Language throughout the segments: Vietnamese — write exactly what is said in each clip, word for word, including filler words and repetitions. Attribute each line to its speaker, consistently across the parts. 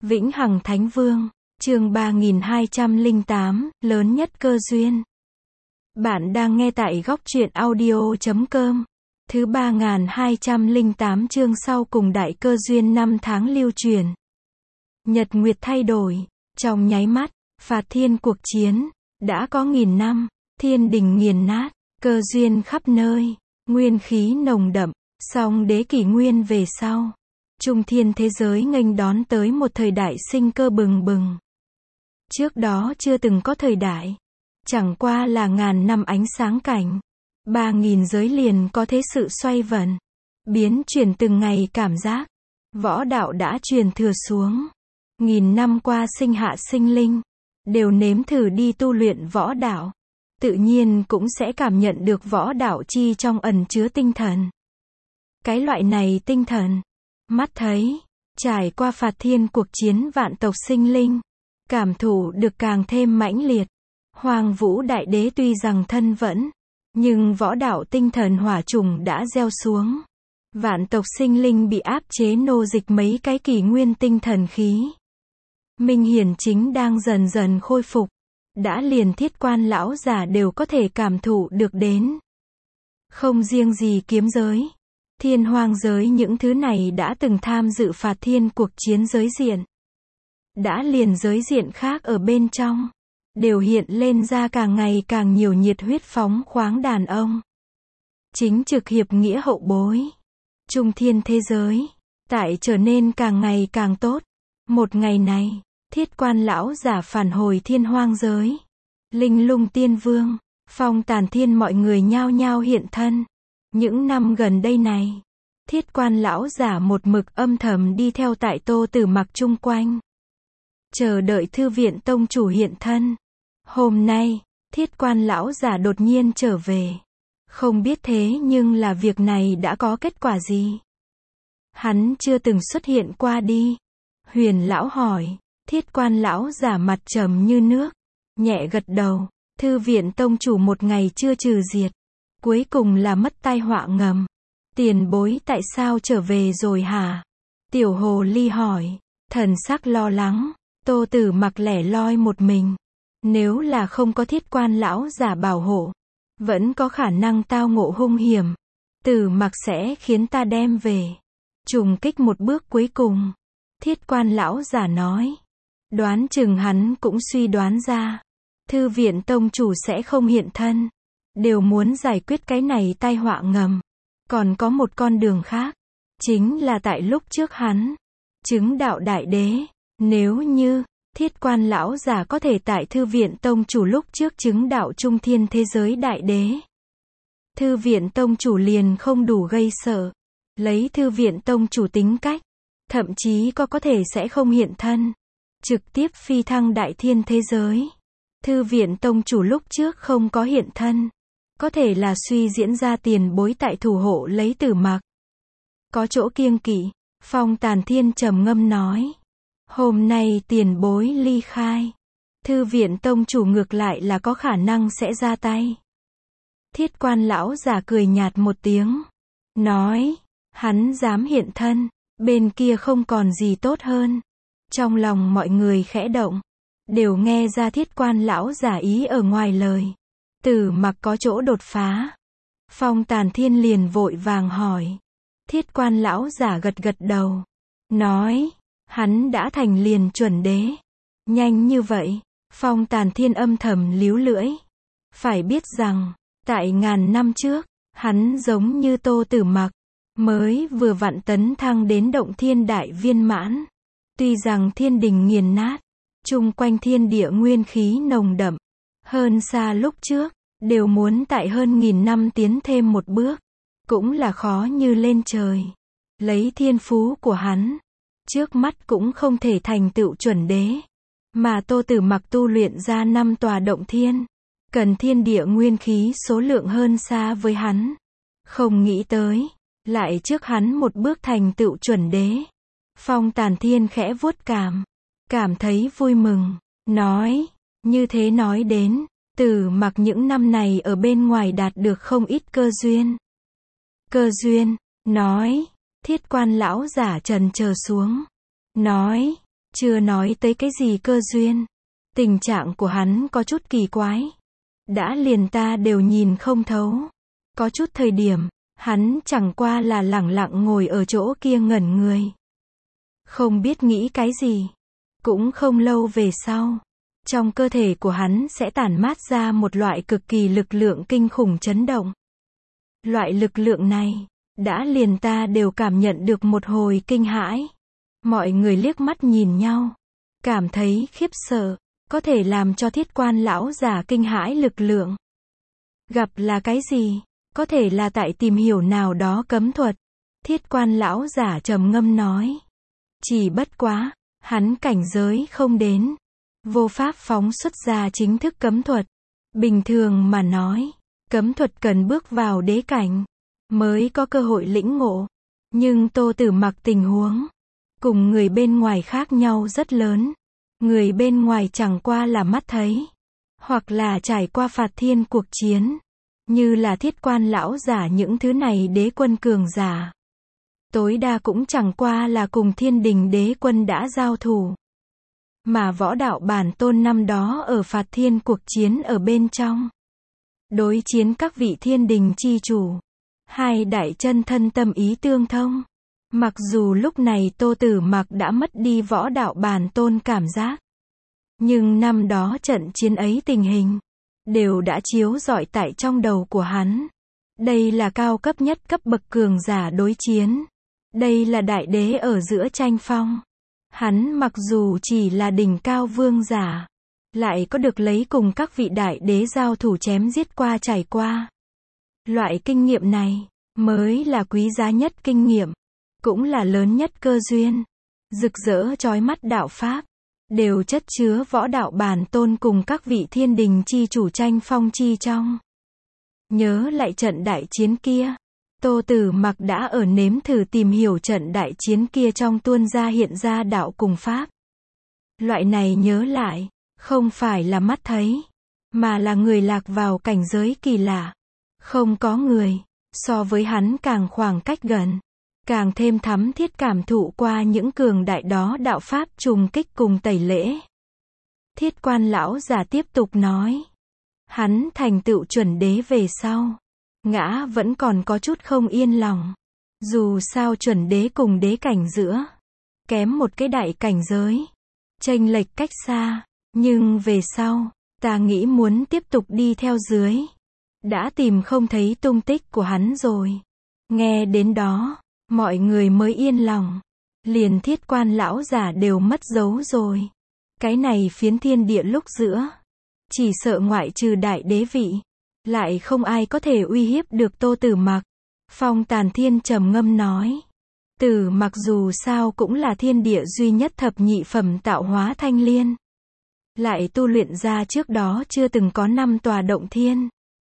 Speaker 1: Vĩnh Hằng Thánh Vương, chương ba nghìn hai trăm lẻ tám, lớn nhất cơ duyên. Bạn đang nghe tại góc truyện audio chấm com. Thứ ba nghìn hai trăm lẻ tám chương sau cùng đại cơ duyên năm tháng lưu truyền. Nhật nguyệt thay đổi, trong nháy mắt, phạt thiên cuộc chiến, đã có nghìn năm, thiên đình nghiền nát, cơ duyên khắp nơi, nguyên khí nồng đậm, song đế kỷ nguyên về sau. Trung thiên thế giới nghênh đón tới một thời đại sinh cơ bừng bừng. Trước đó chưa từng có thời đại. Chẳng qua là ngàn năm ánh sáng cảnh. Ba nghìn giới liền có thế sự xoay vần. Biến chuyển từng ngày cảm giác. Võ đạo đã truyền thừa xuống. Nghìn năm qua sinh hạ sinh linh. Đều nếm thử đi tu luyện võ đạo. Tự nhiên cũng sẽ cảm nhận được võ đạo chi trong ẩn chứa tinh thần. Cái loại này tinh thần. Mắt thấy, trải qua phạt thiên cuộc chiến vạn tộc sinh linh, cảm thụ được càng thêm mãnh liệt. Hoàng Vũ Đại Đế tuy rằng thân vẫn, nhưng võ đạo tinh thần hỏa trùng đã gieo xuống. Vạn tộc sinh linh bị áp chế nô dịch mấy cái kỷ nguyên tinh thần khí. Minh Hiển chính đang dần dần khôi phục, đã liền thiết quan lão giả đều có thể cảm thụ được đến. Không riêng gì kiếm giới. Thiên hoang giới những thứ này đã từng tham dự phạt thiên cuộc chiến giới diện. Đã liền giới diện khác ở bên trong. Đều hiện lên ra càng ngày càng nhiều nhiệt huyết phóng khoáng đàn ông. Chính trực hiệp nghĩa hậu bối. Trung thiên thế giới. Tại trở nên càng ngày càng tốt. Một ngày này, thiết quan lão giả phản hồi thiên hoang giới. Linh lung tiên vương, phong tàn thiên mọi người nhao nhao hiện thân. Những năm gần đây này, thiết quan lão giả một mực âm thầm đi theo tại Tô Tử Mặc chung quanh. Chờ đợi thư viện tông chủ hiện thân. Hôm nay, thiết quan lão giả đột nhiên trở về. Không biết thế nhưng là việc này đã có kết quả gì? Hắn chưa từng xuất hiện qua đi. Huyền lão hỏi, thiết quan lão giả mặt trầm như nước. Nhẹ gật đầu, thư viện tông chủ một ngày chưa trừ diệt. Cuối cùng là mất tai họa ngầm. Tiền bối tại sao trở về rồi hả? Tiểu hồ ly hỏi. Thần sắc lo lắng. Tô Tử Mặc lẻ loi một mình. Nếu là không có thiết quan lão giả bảo hộ, vẫn có khả năng tao ngộ hung hiểm. Tử Mặc sẽ khiến ta đem về. Trùng kích một bước cuối cùng. Thiết quan lão giả nói. Đoán chừng hắn cũng suy đoán ra. Thư viện tông chủ sẽ không hiện thân. Đều muốn giải quyết cái này tai họa ngầm. Còn có một con đường khác. Chính là tại lúc trước hắn chứng đạo đại đế. Nếu như thiết quan lão giả có thể tại thư viện tông chủ lúc trước chứng đạo trung thiên thế giới đại đế. Thư viện tông chủ liền không đủ gây sợ. Lấy thư viện tông chủ tính cách. Thậm chí có có thể sẽ không hiện thân. Trực tiếp phi thăng đại thiên thế giới. Thư viện tông chủ lúc trước không có hiện thân. Có thể là suy diễn ra tiền bối tại thủ hộ lấy Tử Mặc. Có chỗ kiêng kỵ, phong tàn thiên trầm ngâm nói. Hôm nay tiền bối ly khai. Thư viện tông chủ ngược lại là có khả năng sẽ ra tay. Thiết quan lão giả cười nhạt một tiếng. Nói, hắn dám hiện thân, bên kia không còn gì tốt hơn. Trong lòng mọi người khẽ động. Đều nghe ra thiết quan lão giả ý ở ngoài lời. Tử Mặc có chỗ đột phá. Phong tàn thiên liền vội vàng hỏi. Thiết quan lão giả gật gật đầu. Nói, hắn đã thành liền chuẩn đế. Nhanh như vậy. Phong tàn thiên âm thầm líu lưỡi. Phải biết rằng, tại ngàn năm trước, hắn giống như Tô Tử Mặc. Mới vừa vặn tấn thăng đến động thiên đại viên mãn. Tuy rằng thiên đình nghiền nát. Chung quanh thiên địa nguyên khí nồng đậm. Hơn xa lúc trước, đều muốn tại hơn nghìn năm tiến thêm một bước. Cũng là khó như lên trời. Lấy thiên phú của hắn. Trước mắt cũng không thể thành tựu chuẩn đế. Mà Tô Tử Mặc tu luyện ra năm tòa động thiên. Cần thiên địa nguyên khí số lượng hơn xa với hắn. Không nghĩ tới. Lại trước hắn một bước thành tựu chuẩn đế. Phong tàn thiên khẽ vuốt cảm. Cảm thấy vui mừng. Nói. Như thế nói đến. Tử Mặc những năm này ở bên ngoài đạt được không ít cơ duyên. Cơ duyên. Nói. Thiết quan lão giả trần chờ xuống. Nói. chưa nói tới cái gì cơ duyên. Tình trạng của hắn có chút kỳ quái. Đã liền ta đều nhìn không thấu. Có chút thời điểm, hắn chẳng qua là lẳng lặng ngồi ở chỗ kia ngẩn người. Không biết nghĩ cái gì. Cũng không lâu về sau, trong cơ thể của hắn sẽ tản mát ra một loại cực kỳ lực lượng kinh khủng chấn động. Loại lực lượng này, đã liền ta đều cảm nhận được một hồi kinh hãi. Mọi người liếc mắt nhìn nhau, cảm thấy khiếp sợ, có thể làm cho Thiết Quan lão giả kinh hãi lực lượng. Gặp là cái gì? Có thể là tại tìm hiểu nào đó cấm thuật. Thiết Quan lão giả trầm ngâm nói. Chỉ bất quá, hắn cảnh giới không đến. Vô pháp phóng xuất ra chính thức cấm thuật. Bình thường mà nói, cấm thuật cần bước vào đế cảnh, mới có cơ hội lĩnh ngộ. Nhưng Tô Tử Mặc tình huống, cùng người bên ngoài khác nhau rất lớn. Người bên ngoài chẳng qua là mắt thấy, hoặc là trải qua phạt thiên cuộc chiến, như là Thiết Quan lão giả những thứ này đế quân cường giả. Tối đa cũng chẳng qua là cùng Thiên Đình đế quân đã giao thủ. Mà võ đạo bản tôn năm đó ở phạt thiên cuộc chiến ở bên trong, đối chiến các vị Thiên Đình chi chủ, hai đại chân thân tâm ý tương thông. Mặc dù lúc này Tô Tử Mặc đã mất đi võ đạo bản tôn cảm giác, nhưng năm đó trận chiến ấy tình hình, đều đã chiếu rọi tại trong đầu của hắn. Đây là cao cấp nhất cấp bậc cường giả đối chiến. Đây là đại đế ở giữa tranh phong. Hắn mặc dù chỉ là đỉnh cao vương giả, lại có được lấy cùng các vị đại đế giao thủ chém giết qua trải qua. Loại kinh nghiệm này, mới là quý giá nhất kinh nghiệm, cũng là lớn nhất cơ duyên. Rực rỡ chói mắt đạo pháp, đều chất chứa võ đạo bản tôn cùng các vị Thiên Đình chi chủ tranh phong chi trong. Nhớ lại trận đại chiến kia, Tô Tử Mặc đã ở nếm thử tìm hiểu trận đại chiến kia trong tuôn ra hiện ra đạo cùng pháp. Loại này nhớ lại, không phải là mắt thấy, mà là người lạc vào cảnh giới kỳ lạ. Không có người, so với hắn càng khoảng cách gần, càng thêm thắm thiết cảm thụ qua những cường đại đó đạo pháp trùng kích cùng tẩy lễ. Thiết Quan lão giả tiếp tục nói. Hắn thành tựu chuẩn đế về sau, ngã vẫn còn có chút không yên lòng. Dù sao chuẩn đế cùng đế cảnh giữa, kém một cái đại cảnh giới, chênh lệch cách xa. Nhưng về sau, ta nghĩ muốn tiếp tục đi theo dưới. Đã tìm không thấy tung tích của hắn rồi. Nghe đến đó, mọi người mới yên lòng. Liền Thiết Quan lão giả đều mất dấu rồi. Cái này phiến thiên địa lúc giữa, chỉ sợ ngoại trừ đại đế vị, lại không ai có thể uy hiếp được Tô Tử Mặc. Phong Tàn Thiên trầm ngâm nói. Tử Mặc dù sao cũng là thiên địa duy nhất thập nhị phẩm tạo hóa thanh liên. Lại tu luyện ra trước đó chưa từng có năm tòa động thiên.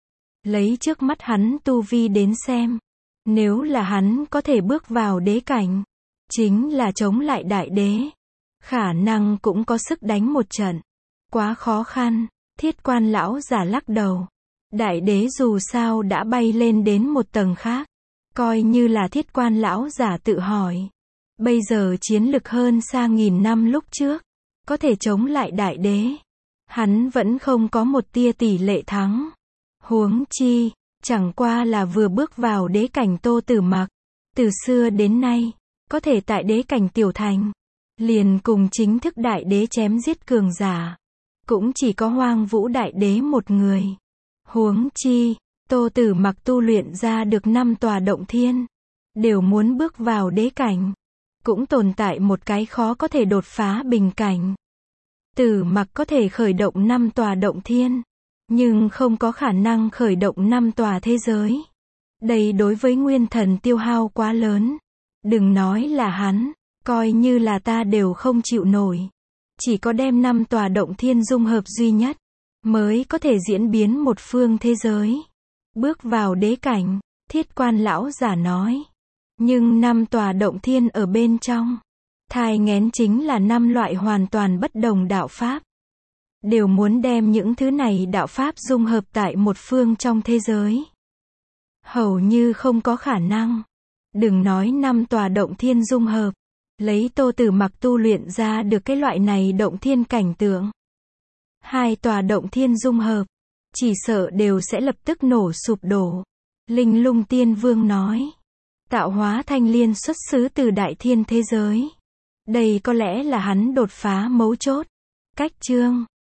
Speaker 1: Lấy trước mắt hắn tu vi đến xem, nếu là hắn có thể bước vào đế cảnh, chính là chống lại đại đế, khả năng cũng có sức đánh một trận. Quá khó khăn. Thiết Quan lão giả lắc đầu. Đại đế dù sao đã bay lên đến một tầng khác. Coi như là Thiết Quan lão giả tự hỏi. Bây giờ chiến lực hơn xa nghìn năm lúc trước, có thể chống lại đại đế, hắn vẫn không có một tia tỷ lệ thắng. Huống chi, chẳng qua là vừa bước vào đế cảnh Tô Tử Mặc, từ xưa đến nay, có thể tại đế cảnh tiểu thành, liền cùng chính thức đại đế chém giết cường giả, cũng chỉ có Hoang Vũ đại đế một người. Huống chi, Tô Tử Mặc tu luyện ra được năm tòa động thiên, đều muốn bước vào đế cảnh, cũng tồn tại một cái khó có thể đột phá bình cảnh. Tử Mặc có thể khởi động năm tòa động thiên, nhưng không có khả năng khởi động năm tòa thế giới. Đây đối với nguyên thần tiêu hao quá lớn. Đừng nói là hắn, coi như là ta đều không chịu nổi. Chỉ có đem năm tòa động thiên dung hợp duy nhất, mới có thể diễn biến một phương thế giới. Bước vào đế cảnh, Thiết Quan lão giả nói. Nhưng năm tòa động thiên ở bên trong, thai nghén chính là năm loại hoàn toàn bất đồng đạo pháp. Đều muốn đem những thứ này đạo pháp dung hợp tại một phương trong thế giới. Hầu như không có khả năng. Đừng nói năm tòa động thiên dung hợp, lấy Tô Tử Mặc tu luyện ra được cái loại này động thiên cảnh tượng. Hai tòa động thiên dung hợp, chỉ sợ đều sẽ lập tức nổ sụp đổ. Linh Lung Tiên Vương nói, tạo hóa thanh liên xuất xứ từ đại thiên thế giới. Đây có lẽ là hắn đột phá mấu chốt. Cách chương